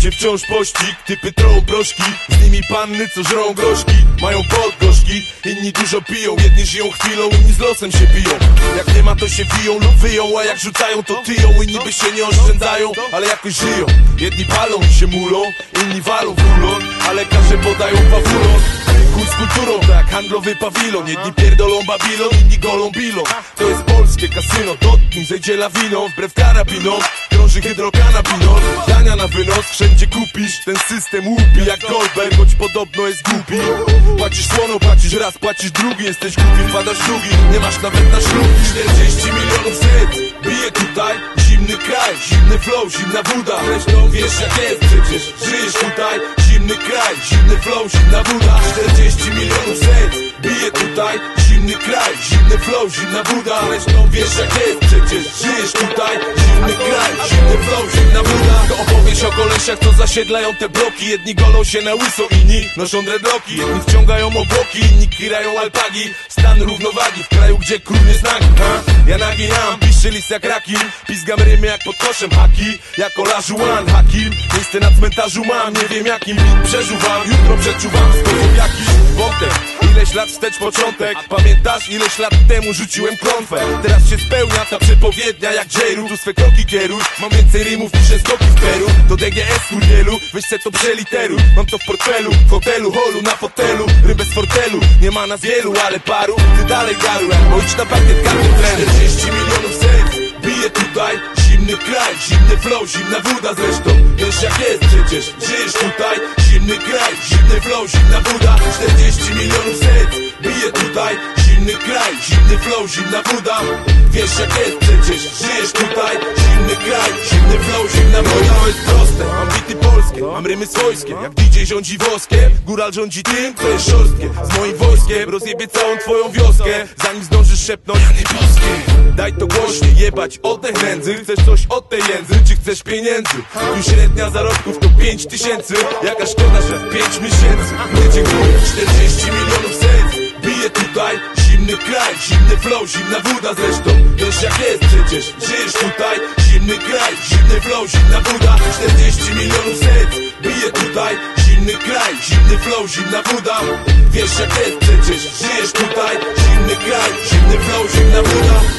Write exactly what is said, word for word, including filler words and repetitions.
mieście wciąż pościg. Typy trołą proszki, z nimi panny co żrą groszki. Mają podgorzki, inni dużo piją. Jedni żyją chwilą, inni z losem się biją. Jak nie ma to się wiją lub wyją, a jak rzucają to tyją. Inni by się nie oszczędzają, ale jakoś żyją. Jedni palą i się mulą, inni walą w ulon, a lekarze podają pawulon. Chuj z kulturą, tak handlowy pawilon. Jedni pierdolą Babilon, inni golą bilon. To jest polskie kasyno, dotknij, zejdzie lawiną. Wbrew karabinom, krąży hydrokanabinol. Dania na wynos, wszędzie kupisz. Ten system łupi jak Goldberg, choć podobno jest głupi. Płacisz słono, płacisz raz, płacisz drugi. Jesteś głupi, wpadasz drugi, nie masz nawet na ślubi. czterdzieści milionów serc bije tutaj. Zimny kraj, zimny flow, zimna woda. Zresztą wiesz jak jest przecież, żyjesz tutaj. Zimny kraj, zimny flow, zimna woda. czterdzieści milionów serc bije tutaj. Zimny kraj, zimny flow, zimna woda. Zresztą wiesz jak jest przecież, żyjesz tutaj. Zimny kraj, zimny flow, zimna woda. To opowieść o kolesiach, co zasiedlają te bloki. Jedni golą się na łyso, inni noszą dreadlocki. Jedni wciągają obłoki, inni kirają alpagi. Stan równowagi w kraju, gdzie król nie znaki, ha? Ja naginam, piszczy list jak rakim. Pizgam rymy jak pod koszem haki. Jak Olajuwon Hakim. Miejsce na cmentarzu mam, nie wiem jakim. Przeżuwam, jutro przeczuwam sposób jaki. Wątek, ileś lat wstecz początek. Pamiętasz ileś lat temu rzuciłem klątwę. Teraz się spełnia ta przepowiednia jak J-Ru. Tu swe kroki kieruj, mam więcej rymów niż skoki w Peru. Do D G S kurwielu, weź se to przeliteruj. Mam to w portfelu, w hotelu, holu, na fotelu. Rym bez fortelu, nie ma nas wielu, ale paru. Ty dalej garuj, bo idź na parkiet karty trener. czterdzieści milionów serc bije tutaj. Zimny kraj, zimny flow, zimna woda. Zresztą wiesz jak jest przecież, żyjesz tutaj. Zimny kraj, zimny flow, zimna woda. czterdzieści milionów serc bije tutaj. Zimny kraj, zimny flow, zimna woda. Wiesz jak jest przecież, żyjesz tutaj. Zimny kraj, zimny flow, zimna woda. To jest proste, mam bity polskie, mam rymy swojskie. Jak D J rządzi woskie, góral rządzi tym, co jest szorstkie. Z moim wojskiem rozjebie całą twoją wioskę, zanim zdążysz szepnąć Rany boskie. Daj to głośniej, jebać oddech nędzy. Chcesz coś od tej jędzy, czy chcesz pieniędzy? Tu średnia zarobków to pięć tysięcy. Jaka szkoda, że w pięć miesięcy. Nie dziękuję, czterdzieści milionów serc bije tutaj. Zimny kraj, zimny flow, zimna woda. Zresztą wiesz jak jest przecież, żyjesz tutaj. Zimny kraj, zimny flow, zimna woda. czterdzieści milionów serc bije tutaj. Zimny kraj, zimny flow, zimna woda. Wiesz jak jest przecież, żyjesz tutaj. Zimny kraj, zimny flow, zimna woda.